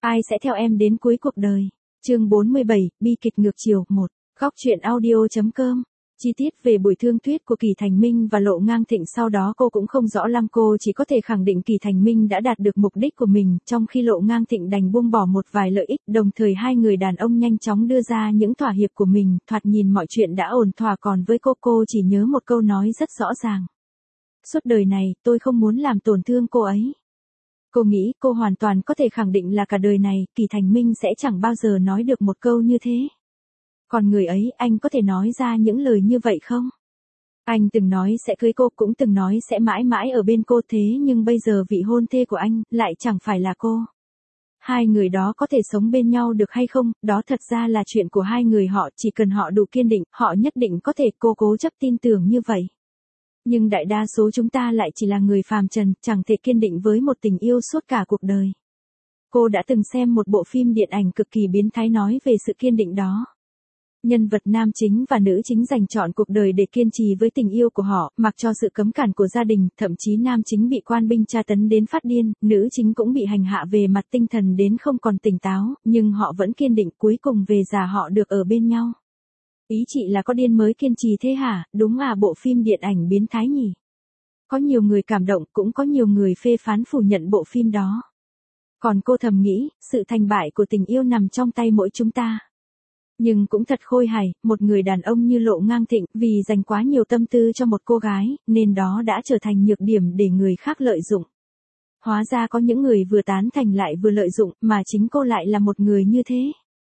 Ai sẽ theo em đến cuối cuộc đời? Chương 47, bi kịch ngược chiều 1. Góc truyện audio.com. Chi tiết về buổi thương thuyết của Kỳ Thành Minh và Lộ Ngang Thịnh sau đó cô cũng không rõ lắm, cô chỉ có thể khẳng định Kỳ Thành Minh đã đạt được mục đích của mình, trong khi Lộ Ngang Thịnh đành buông bỏ một vài lợi ích, đồng thời hai người đàn ông nhanh chóng đưa ra những thỏa hiệp của mình, thoạt nhìn mọi chuyện đã ổn thỏa, còn với cô chỉ nhớ một câu nói rất rõ ràng. Suốt đời này, tôi không muốn làm tổn thương cô ấy. Cô nghĩ cô hoàn toàn có thể khẳng định là cả đời này, Kỳ Thành Minh sẽ chẳng bao giờ nói được một câu như thế. Còn người ấy, anh có thể nói ra những lời như vậy không? Anh từng nói sẽ cưới cô, cũng từng nói sẽ mãi mãi ở bên cô, thế nhưng bây giờ vị hôn thê của anh lại chẳng phải là cô. Hai người đó có thể sống bên nhau được hay không, đó thật ra là chuyện của hai người họ, chỉ cần họ đủ kiên định, họ nhất định có thể, cô cố chấp tin tưởng như vậy. Nhưng đại đa số chúng ta lại chỉ là người phàm trần, chẳng thể kiên định với một tình yêu suốt cả cuộc đời. Cô đã từng xem một bộ phim điện ảnh cực kỳ biến thái nói về sự kiên định đó. Nhân vật nam chính và nữ chính dành trọn cuộc đời để kiên trì với tình yêu của họ, mặc cho sự cấm cản của gia đình, thậm chí nam chính bị quan binh tra tấn đến phát điên, nữ chính cũng bị hành hạ về mặt tinh thần đến không còn tỉnh táo, nhưng họ vẫn kiên định, cuối cùng về già họ được ở bên nhau. Ý chị là có điên mới kiên trì thế hả? Đúng à, bộ phim điện ảnh biến thái nhỉ? Có nhiều người cảm động, cũng có nhiều người phê phán phủ nhận bộ phim đó. Còn cô thầm nghĩ, sự thành bại của tình yêu nằm trong tay mỗi chúng ta. Nhưng cũng thật khôi hài, một người đàn ông như Lộ Ngang Thịnh, vì dành quá nhiều tâm tư cho một cô gái, nên đó đã trở thành nhược điểm để người khác lợi dụng. Hóa ra có những người vừa tán thành lại vừa lợi dụng, mà chính cô lại là một người như thế.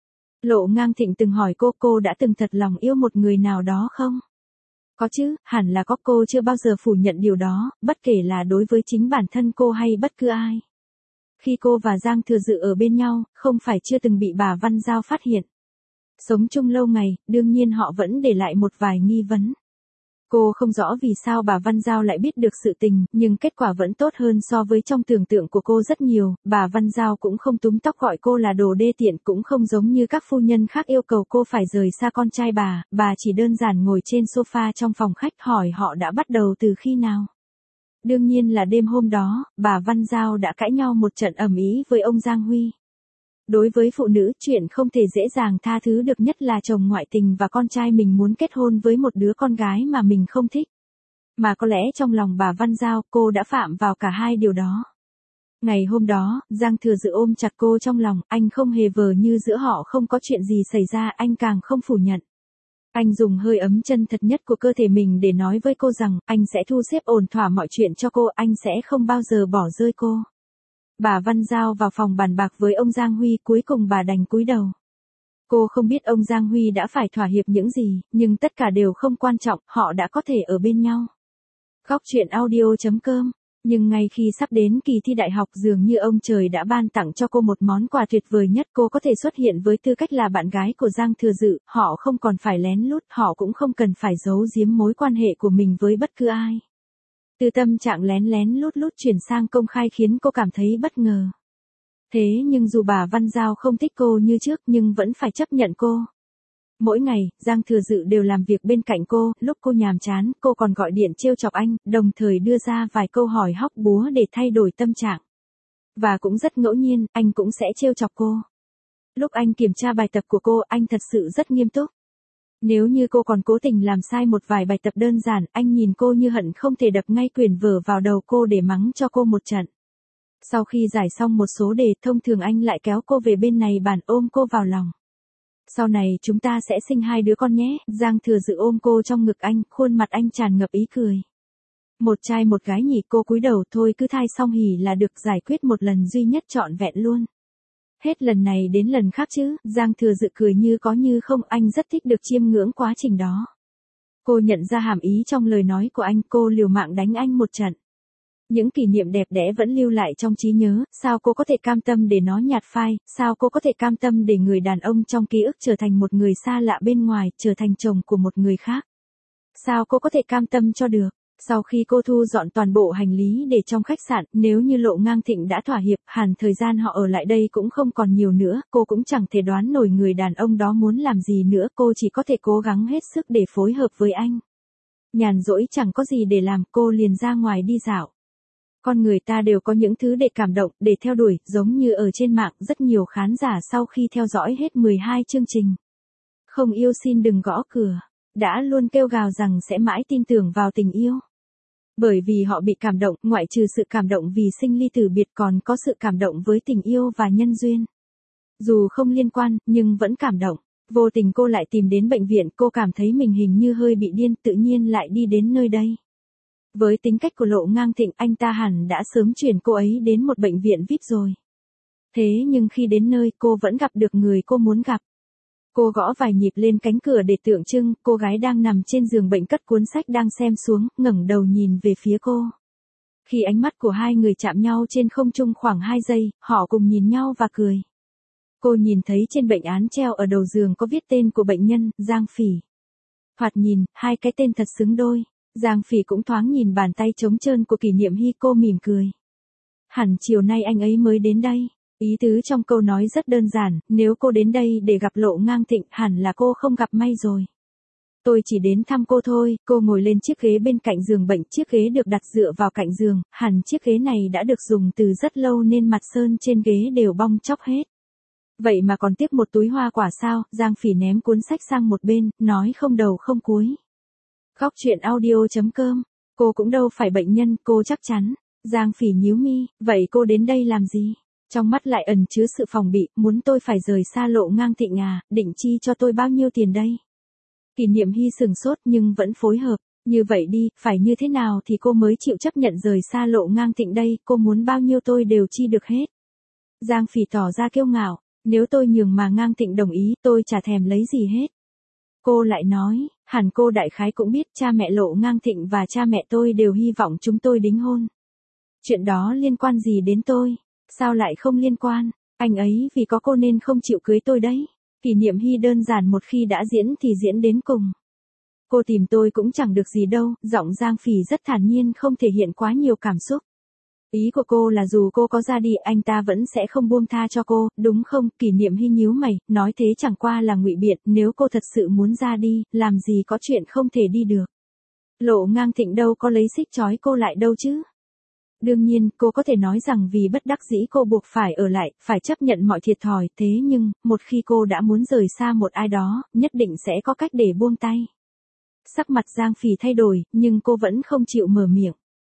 Lộ Ngang Thịnh từng hỏi cô đã từng thật lòng yêu một người nào đó không? Có chứ, hẳn là có, cô chưa bao giờ phủ nhận điều đó, bất kể là đối với chính bản thân cô hay bất cứ ai. Khi cô và Giang Thừa Dự ở bên nhau, không phải chưa từng bị bà Văn Giao phát hiện. Sống chung lâu ngày, đương nhiên họ vẫn để lại một vài nghi vấn. Cô không rõ vì sao bà Văn Giao lại biết được sự tình, nhưng kết quả vẫn tốt hơn so với trong tưởng tượng của cô rất nhiều. Bà Văn Giao cũng không túm tóc gọi cô là đồ đê tiện, cũng không giống như các phu nhân khác yêu cầu cô phải rời xa con trai bà chỉ đơn giản ngồi trên sofa trong phòng khách hỏi họ đã bắt đầu từ khi nào. Đương nhiên là đêm hôm đó, bà Văn Giao đã cãi nhau một trận ầm ĩ với ông Giang Huy. Đối với phụ nữ, chuyện không thể dễ dàng tha thứ được nhất là chồng ngoại tình và con trai mình muốn kết hôn với một đứa con gái mà mình không thích. Mà có lẽ trong lòng bà Văn Giao, cô đã phạm vào cả hai điều đó. Ngày hôm đó, Giang Thừa Dự ôm chặt cô trong lòng, anh không hề vờ như giữa họ không có chuyện gì xảy ra, anh càng không phủ nhận. Anh dùng hơi ấm chân thật nhất của cơ thể mình để nói với cô rằng, anh sẽ thu xếp ổn thỏa mọi chuyện cho cô, anh sẽ không bao giờ bỏ rơi cô. Bà Văn Giao vào phòng bàn bạc với ông Giang Huy, cuối cùng bà đành cúi đầu. Cô không biết ông Giang Huy đã phải thỏa hiệp những gì, nhưng tất cả đều không quan trọng, họ đã có thể ở bên nhau. Góc truyện audio.com. Nhưng ngay khi sắp đến kỳ thi đại học, dường như ông trời đã ban tặng cho cô một món quà tuyệt vời nhất, cô có thể xuất hiện với tư cách là bạn gái của Giang Thừa Dự, họ không còn phải lén lút, họ cũng không cần phải giấu giếm mối quan hệ của mình với bất cứ ai. Từ tâm trạng lén lén lút lút chuyển sang công khai khiến cô cảm thấy bất ngờ. Thế nhưng dù bà Văn Giao không thích cô như trước nhưng vẫn phải chấp nhận cô. Mỗi ngày, Giang Thừa Dự đều làm việc bên cạnh cô, lúc cô nhàm chán, cô còn gọi điện trêu chọc anh, đồng thời đưa ra vài câu hỏi hóc búa để thay đổi tâm trạng. Và cũng rất ngẫu nhiên, anh cũng sẽ trêu chọc cô. Lúc anh kiểm tra bài tập của cô, anh thật sự rất nghiêm túc. Nếu như cô còn cố tình làm sai một vài bài tập đơn giản, anh nhìn cô như hận không thể đập ngay quyển vở vào đầu cô để mắng cho cô một trận. Sau khi giải xong một số đề, thông thường anh lại kéo cô về bên này bàn ôm cô vào lòng. Sau này chúng ta sẽ sinh 2 đứa con nhé. Giang Thừa Dự ôm cô trong ngực anh, khuôn mặt anh tràn ngập ý cười. Một trai một gái nhỉ, cô cúi đầu, thôi cứ thai xong hỉ là được, giải quyết một lần duy nhất trọn vẹn luôn. Hết lần này đến lần khác chứ, Giang Thừa Dự cười như có như không, anh rất thích được chiêm ngưỡng quá trình đó. Cô nhận ra hàm ý trong lời nói của anh, cô liều mạng đánh anh một trận. Những kỷ niệm đẹp đẽ vẫn lưu lại trong trí nhớ, sao cô có thể cam tâm để nó nhạt phai, sao cô có thể cam tâm để người đàn ông trong ký ức trở thành một người xa lạ bên ngoài, trở thành chồng của một người khác. Sao cô có thể cam tâm cho được? Sau khi cô thu dọn toàn bộ hành lý để trong khách sạn, nếu như Lộ Ngang Thịnh đã thỏa hiệp, hẳn thời gian họ ở lại đây cũng không còn nhiều nữa, cô cũng chẳng thể đoán nổi người đàn ông đó muốn làm gì nữa, cô chỉ có thể cố gắng hết sức để phối hợp với anh. Nhàn rỗi chẳng có gì để làm, cô liền ra ngoài đi dạo. Con người ta đều có những thứ để cảm động, để theo đuổi, giống như ở trên mạng rất nhiều khán giả sau khi theo dõi hết 12 chương trình. Không yêu xin đừng gõ cửa, đã luôn kêu gào rằng sẽ mãi tin tưởng vào tình yêu. Bởi vì họ bị cảm động, ngoại trừ sự cảm động vì sinh ly tử biệt còn có sự cảm động với tình yêu và nhân duyên. Dù không liên quan, nhưng vẫn cảm động. Vô tình cô lại tìm đến bệnh viện, cô cảm thấy mình hình như hơi bị điên, tự nhiên lại đi đến nơi đây. Với tính cách của Lộ Ngang Thịnh, anh ta hẳn đã sớm chuyển cô ấy đến một bệnh viện VIP rồi. Thế nhưng khi đến nơi, cô vẫn gặp được người cô muốn gặp. Cô gõ vài nhịp lên cánh cửa để tượng trưng, cô gái đang nằm trên giường bệnh cất cuốn sách đang xem xuống, ngẩng đầu nhìn về phía cô. Khi ánh mắt của hai người chạm nhau trên không trung khoảng 2 giây, họ cùng nhìn nhau và cười. Cô nhìn thấy trên bệnh án treo ở đầu giường có viết tên của bệnh nhân, Giang Phỉ. Thoạt nhìn, hai cái tên thật xứng đôi. Giang Phỉ cũng thoáng nhìn bàn tay trống trơn của Kỷ Niệm Hy, cô mỉm cười. Hẳn chiều nay anh ấy mới đến đây. Ý tứ trong câu nói rất đơn giản, nếu cô đến đây để gặp Lộ Ngang Thịnh hẳn là cô không gặp may rồi. Tôi chỉ đến thăm cô thôi, cô ngồi lên chiếc ghế bên cạnh giường bệnh, chiếc ghế được đặt dựa vào cạnh giường, hẳn chiếc ghế này đã được dùng từ rất lâu nên mặt sơn trên ghế đều bong tróc hết. Vậy mà còn tiếc một túi hoa quả sao? Giang Phỉ ném cuốn sách sang một bên, nói không đầu không cuối. Góc truyện audio.com, cô cũng đâu phải bệnh nhân, cô chắc chắn. Giang Phỉ nhíu mi, vậy cô đến đây làm gì? Trong mắt lại ẩn chứa sự phòng bị, muốn tôi phải rời xa Lộ Ngang Thịnh à, định chi cho tôi bao nhiêu tiền đây? Kỷ Niệm Hy sừng sốt nhưng vẫn phối hợp, như vậy đi, phải như thế nào thì cô mới chịu chấp nhận rời xa Lộ Ngang Thịnh đây, cô muốn bao nhiêu tôi đều chi được hết. Giang Phỉ tỏ ra kiêu ngạo, nếu tôi nhường mà Ngang Thịnh đồng ý, tôi chả thèm lấy gì hết. Cô lại nói, hẳn cô đại khái cũng biết cha mẹ Lộ Ngang Thịnh và cha mẹ tôi đều hy vọng chúng tôi đính hôn. Chuyện đó liên quan gì đến tôi? Sao lại không liên quan? Anh ấy vì có cô nên không chịu cưới tôi đấy. Kỷ Niệm Hy đơn giản, một khi đã diễn thì diễn đến cùng. Cô tìm tôi cũng chẳng được gì đâu, giọng Giang Phỉ rất thản nhiên, không thể hiện quá nhiều cảm xúc. Ý của cô là dù cô có ra đi, anh ta vẫn sẽ không buông tha cho cô, đúng không? Kỷ Niệm Hy nhíu mày, nói thế chẳng qua là ngụy biện, nếu cô thật sự muốn ra đi, làm gì có chuyện không thể đi được. Lộ Ngang Thịnh đâu có lấy xích trói cô lại đâu chứ. Đương nhiên, cô có thể nói rằng vì bất đắc dĩ cô buộc phải ở lại, phải chấp nhận mọi thiệt thòi, thế nhưng, một khi cô đã muốn rời xa một ai đó, nhất định sẽ có cách để buông tay. Sắc mặt Giang Phỉ thay đổi, nhưng cô vẫn không chịu mở miệng.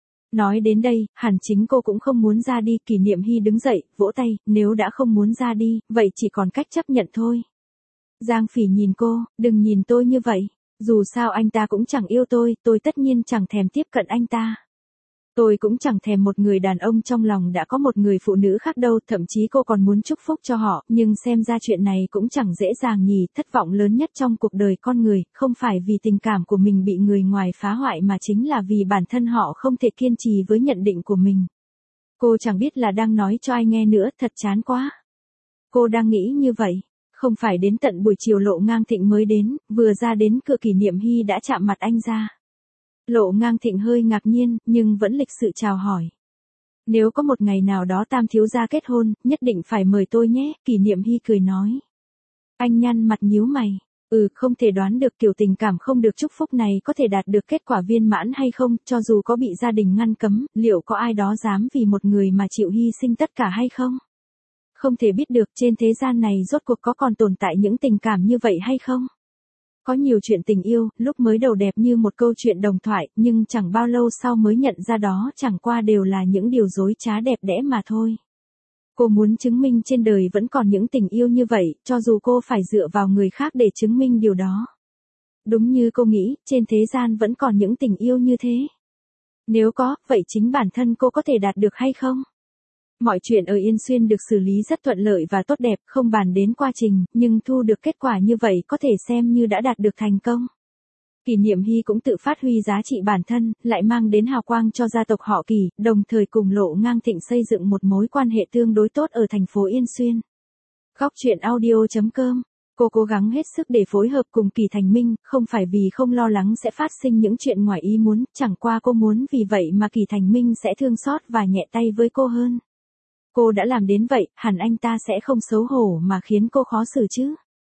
Nói đến đây, hẳn chính cô cũng không muốn ra đi. Kỷ Niệm Hy đứng dậy, vỗ tay, nếu đã không muốn ra đi, vậy chỉ còn cách chấp nhận thôi. Giang Phỉ nhìn cô, đừng nhìn tôi như vậy, dù sao anh ta cũng chẳng yêu tôi tất nhiên chẳng thèm tiếp cận anh ta. Tôi cũng chẳng thèm một người đàn ông trong lòng đã có một người phụ nữ khác đâu, thậm chí cô còn muốn chúc phúc cho họ, nhưng xem ra chuyện này cũng chẳng dễ dàng nhỉ. Thất vọng lớn nhất trong cuộc đời con người, không phải vì tình cảm của mình bị người ngoài phá hoại mà chính là vì bản thân họ không thể kiên trì với nhận định của mình. Cô chẳng biết là đang nói cho ai nghe nữa, thật chán quá. Cô đang nghĩ như vậy. Không phải đến tận buổi chiều Lộ Ngang Thịnh mới đến, vừa ra đến cửa Kỷ Niệm Hy đã chạm mặt anh ra. Lộ Ngang Thịnh hơi ngạc nhiên, nhưng vẫn lịch sự chào hỏi. Nếu có một ngày nào đó Tam thiếu gia kết hôn, nhất định phải mời tôi nhé, Kỷ Niệm Hy cười nói. Anh nhăn mặt nhíu mày, không thể đoán được kiểu tình cảm không được chúc phúc này có thể đạt được kết quả viên mãn hay không, cho dù có bị gia đình ngăn cấm, liệu có ai đó dám vì một người mà chịu hy sinh tất cả hay không? Không thể biết được trên thế gian này rốt cuộc có còn tồn tại những tình cảm như vậy hay không? Có nhiều chuyện tình yêu, lúc mới đầu đẹp như một câu chuyện đồng thoại, nhưng chẳng bao lâu sau mới nhận ra đó chẳng qua đều là những điều dối trá đẹp đẽ mà thôi. Cô muốn chứng minh trên đời vẫn còn những tình yêu như vậy, cho dù cô phải dựa vào người khác để chứng minh điều đó. Đúng như cô nghĩ, trên thế gian vẫn còn những tình yêu như thế. Nếu có, vậy chính bản thân cô có thể đạt được hay không? Mọi chuyện ở Yên Xuyên được xử lý rất thuận lợi và tốt đẹp, không bàn đến quá trình, nhưng thu được kết quả như vậy có thể xem như đã đạt được thành công. Kỷ Niệm Hy cũng tự phát huy giá trị bản thân, lại mang đến hào quang cho gia tộc họ Kỷ, đồng thời cùng Lộ Ngang Thịnh xây dựng một mối quan hệ tương đối tốt ở thành phố Yên Xuyên. Góc truyện audio.com, cô cố gắng hết sức để phối hợp cùng Kỷ Thành Minh, không phải vì không lo lắng sẽ phát sinh những chuyện ngoài ý muốn, chẳng qua cô muốn vì vậy mà Kỷ Thành Minh sẽ thương xót và nhẹ tay với cô hơn. Cô đã làm đến vậy, hẳn anh ta sẽ không xấu hổ mà khiến cô khó xử chứ.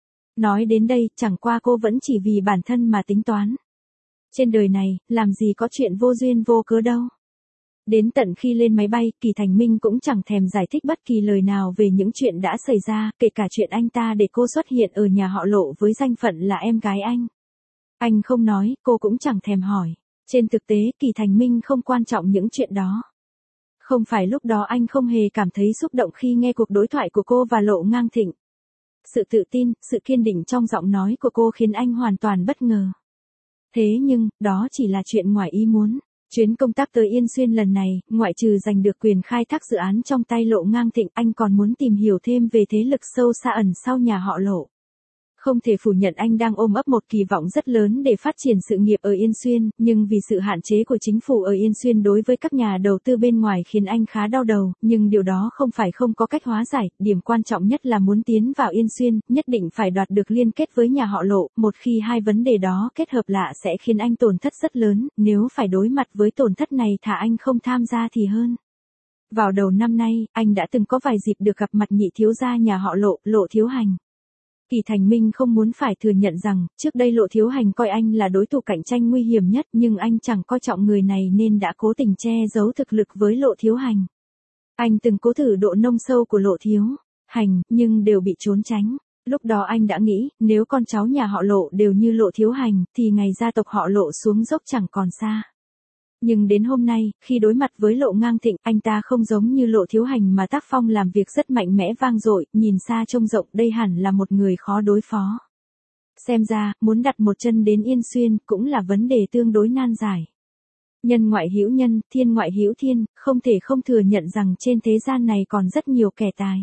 Nói đến đây, chẳng qua cô vẫn chỉ vì bản thân mà tính toán. Trên đời này, làm gì có chuyện vô duyên vô cớ đâu. Đến tận khi lên máy bay, Kỳ Thành Minh cũng chẳng thèm giải thích bất kỳ lời nào về những chuyện đã xảy ra, kể cả chuyện anh ta để cô xuất hiện ở nhà họ Lộ với danh phận là em gái anh. Anh không nói, cô cũng chẳng thèm hỏi. Trên thực tế, Kỳ Thành Minh không quan trọng những chuyện đó. Không phải lúc đó anh không hề cảm thấy xúc động khi nghe cuộc đối thoại của cô và Lộ Ngang Thịnh. Sự tự tin, sự kiên định trong giọng nói của cô khiến anh hoàn toàn bất ngờ. Thế nhưng, đó chỉ là chuyện ngoài ý muốn. Chuyến công tác tới Yên Xuyên lần này, ngoại trừ giành được quyền khai thác dự án trong tay Lộ Ngang Thịnh, anh còn muốn tìm hiểu thêm về thế lực sâu xa ẩn sau nhà họ Lộ. Không thể phủ nhận anh đang ôm ấp một kỳ vọng rất lớn để phát triển sự nghiệp ở Yên Xuyên, nhưng vì sự hạn chế của chính phủ ở Yên Xuyên đối với các nhà đầu tư bên ngoài khiến anh khá đau đầu, nhưng điều đó không phải không có cách hóa giải, điểm quan trọng nhất là muốn tiến vào Yên Xuyên, nhất định phải đoạt được liên kết với nhà họ Lộ, một khi hai vấn đề đó kết hợp lạ sẽ khiến anh tổn thất rất lớn, nếu phải đối mặt với tổn thất này thà anh không tham gia thì hơn. Vào đầu năm nay, anh đã từng có vài dịp được gặp mặt nhị thiếu gia nhà họ Lộ, Lộ Thiếu Hành. Kỳ Thành Minh không muốn phải thừa nhận rằng, trước đây Lộ Thiếu Hành coi anh là đối thủ cạnh tranh nguy hiểm nhất, nhưng anh chẳng coi trọng người này nên đã cố tình che giấu thực lực với Lộ Thiếu Hành. Anh từng cố thử độ nông sâu của Lộ Thiếu Hành, nhưng đều bị trốn tránh. Lúc đó anh đã nghĩ, nếu con cháu nhà họ Lộ đều như Lộ Thiếu Hành, thì ngày gia tộc họ Lộ xuống dốc chẳng còn xa. Nhưng đến hôm nay, khi đối mặt với Lộ Ngang Thịnh, anh ta không giống như Lộ Thiếu Hành mà tác phong làm việc rất mạnh mẽ vang dội, nhìn xa trông rộng, đây hẳn là một người khó đối phó. Xem ra, muốn đặt một chân đến Yên Xuyên cũng là vấn đề tương đối nan giải. Nhân ngoại hữu nhân, thiên ngoại hữu thiên, không thể không thừa nhận rằng trên thế gian này còn rất nhiều kẻ tài.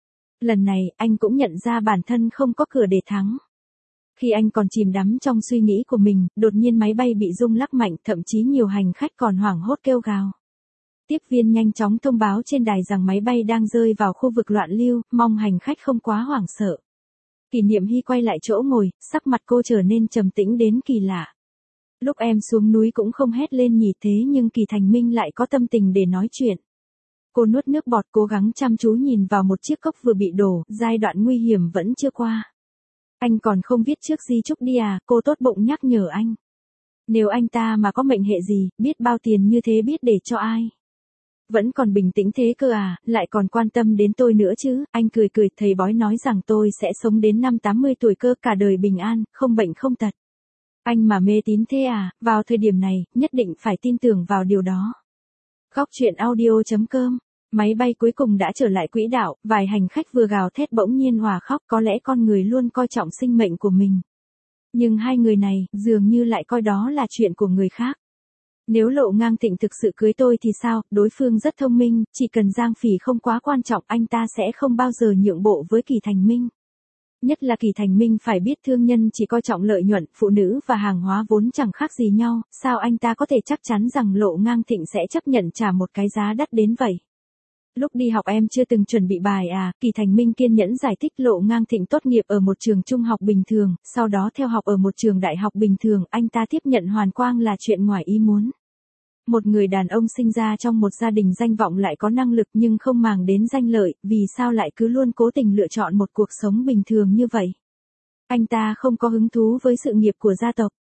Lần này, anh cũng nhận ra bản thân không có cửa để thắng. Khi anh còn chìm đắm trong suy nghĩ của mình, đột nhiên máy bay bị rung lắc mạnh, thậm chí nhiều hành khách còn hoảng hốt kêu gào. Tiếp viên nhanh chóng thông báo trên đài rằng máy bay đang rơi vào khu vực loạn lưu, mong hành khách không quá hoảng sợ. Kỷ Niệm Hy quay lại chỗ ngồi, sắc mặt cô trở nên trầm tĩnh đến kỳ lạ. Lúc em xuống núi cũng không hét lên nhỉ, thế nhưng Kỳ Thành Minh lại có tâm tình để nói chuyện. Cô nuốt nước bọt, cố gắng chăm chú nhìn vào một chiếc cốc vừa bị đổ, giai đoạn nguy hiểm vẫn chưa qua. Anh còn không viết trước di chúc đi à, cô tốt bụng nhắc nhở anh. Nếu anh ta mà có mệnh hệ gì, biết bao tiền như thế biết để cho ai. Vẫn còn bình tĩnh thế cơ à, lại còn quan tâm đến tôi nữa chứ, anh cười cười, thầy bói nói rằng tôi sẽ sống đến năm 80 tuổi cơ, cả đời bình an, không bệnh không tật. Anh mà mê tín thế à, vào thời điểm này, nhất định phải tin tưởng vào điều đó. Góc truyện audio.com. Máy bay cuối cùng đã trở lại quỹ đạo, vài hành khách vừa gào thét bỗng nhiên hòa khóc, có lẽ con người luôn coi trọng sinh mệnh của mình. Nhưng hai người này, dường như lại coi đó là chuyện của người khác. Nếu Lộ Ngang Thịnh thực sự cưới tôi thì sao, đối phương rất thông minh, chỉ cần Giang Phỉ không quá quan trọng anh ta sẽ không bao giờ nhượng bộ với Kỳ Thành Minh. Nhất là Kỳ Thành Minh phải biết thương nhân chỉ coi trọng lợi nhuận, phụ nữ và hàng hóa vốn chẳng khác gì nhau, sao anh ta có thể chắc chắn rằng Lộ Ngang Thịnh sẽ chấp nhận trả một cái giá đắt đến vậy. Lúc đi học em chưa từng chuẩn bị bài à, Kỳ Thành Minh kiên nhẫn giải thích. Lộ Ngang Thịnh tốt nghiệp ở một trường trung học bình thường, sau đó theo học ở một trường đại học bình thường, anh ta tiếp nhận hoàn quang là chuyện ngoài ý muốn. Một người đàn ông sinh ra trong một gia đình danh vọng lại có năng lực nhưng không màng đến danh lợi, vì sao lại cứ luôn cố tình lựa chọn một cuộc sống bình thường như vậy? Anh ta không có hứng thú với sự nghiệp của gia tộc.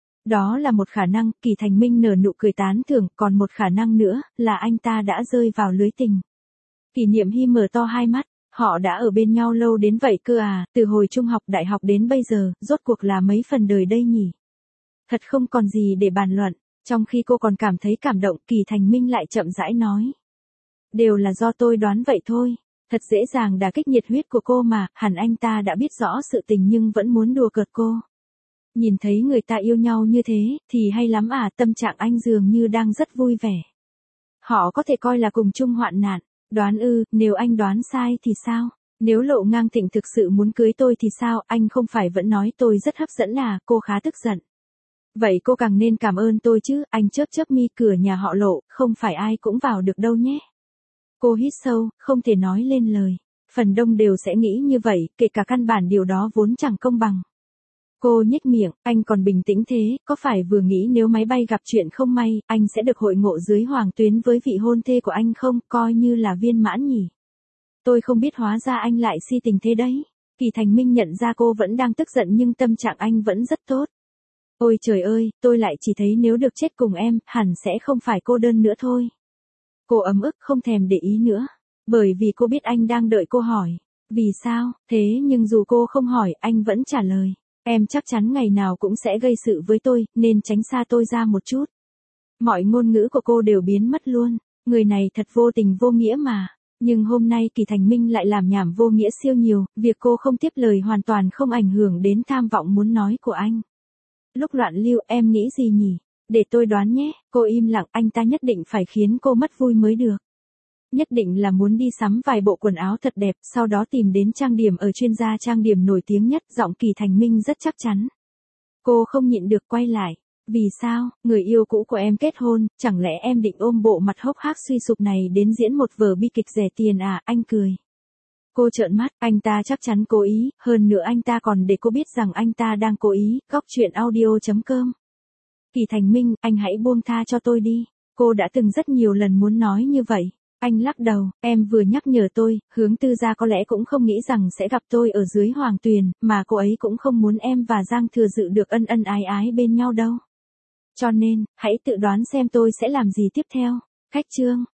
Đó là một khả năng, Kỳ Thành Minh nở nụ cười tán thưởng, còn một khả năng nữa, là anh ta đã rơi vào lưới tình. Kỷ Niệm Hy mở to hai mắt, họ đã ở bên nhau lâu đến vậy cơ à, từ hồi trung học đại học đến bây giờ, rốt cuộc là mấy phần đời đây nhỉ? Thật không còn gì để bàn luận, trong khi cô còn cảm thấy cảm động, Kỳ Thành Minh lại chậm rãi nói. Đều là do tôi đoán vậy thôi, thật dễ dàng đả kích nhiệt huyết của cô mà, hẳn anh ta đã biết rõ sự tình nhưng vẫn muốn đùa cợt cô. Nhìn thấy người ta yêu nhau như thế, thì hay lắm à, tâm trạng anh dường như đang rất vui vẻ. Họ có thể coi là cùng chung hoạn nạn. Đoán ư, nếu anh đoán sai thì sao? Nếu Lộ Ngang Thịnh thực sự muốn cưới tôi thì sao? Anh không phải vẫn nói tôi rất hấp dẫn à? Cô khá tức giận. Vậy cô càng nên cảm ơn tôi chứ, anh chớp chớp mi, cửa nhà họ Lộ, không phải ai cũng vào được đâu nhé. Cô hít sâu, không thể nói lên lời. Phần đông đều sẽ nghĩ như vậy, kể cả căn bản điều đó vốn chẳng công bằng. Cô nhếch miệng, anh còn bình tĩnh thế, có phải vừa nghĩ nếu máy bay gặp chuyện không may, anh sẽ được hội ngộ dưới hoàng tuyến với vị hôn thê của anh không, coi như là viên mãn nhỉ? Tôi không biết hóa ra anh lại si tình thế đấy. Kỳ Thành Minh nhận ra cô vẫn đang tức giận nhưng tâm trạng anh vẫn rất tốt. Ôi trời ơi, tôi lại chỉ thấy nếu được chết cùng em, hẳn sẽ không phải cô đơn nữa thôi. Cô ấm ức không thèm để ý nữa. Bởi vì cô biết anh đang đợi cô hỏi. Vì sao, thế nhưng dù cô không hỏi anh vẫn trả lời. Em chắc chắn ngày nào cũng sẽ gây sự với tôi, nên tránh xa tôi ra một chút. Mọi ngôn ngữ của cô đều biến mất luôn. Người này thật vô tình vô nghĩa mà. Nhưng hôm nay Kỳ Thành Minh lại làm nhảm vô nghĩa siêu nhiều, việc cô không tiếp lời hoàn toàn không ảnh hưởng đến tham vọng muốn nói của anh. Lúc loạn lưu em nghĩ gì nhỉ? Để tôi đoán nhé, cô im lặng, anh ta nhất định phải khiến cô mất vui mới được. Nhất định là muốn đi sắm vài bộ quần áo thật đẹp, sau đó tìm đến trang điểm ở chuyên gia trang điểm nổi tiếng nhất, giọng Kỳ Thành Minh rất chắc chắn. Cô không nhịn được quay lại. Vì sao, người yêu cũ của em kết hôn, chẳng lẽ em định ôm bộ mặt hốc hác suy sụp này đến diễn một vở bi kịch rẻ tiền à, anh cười. Cô trợn mắt, anh ta chắc chắn cố ý, hơn nữa anh ta còn để cô biết rằng anh ta đang cố ý, góc truyện audio.com. Kỳ Thành Minh, anh hãy buông tha cho tôi đi. Cô đã từng rất nhiều lần muốn nói như vậy. Anh lắc đầu, em vừa nhắc nhở tôi, Hướng Tư Gia có lẽ cũng không nghĩ rằng sẽ gặp tôi ở dưới Hoàng Tuyền, mà cô ấy cũng không muốn em và Giang Thừa Dự được ân ân ái ái bên nhau đâu. Cho nên, hãy tự đoán xem tôi sẽ làm gì tiếp theo. Khách chương.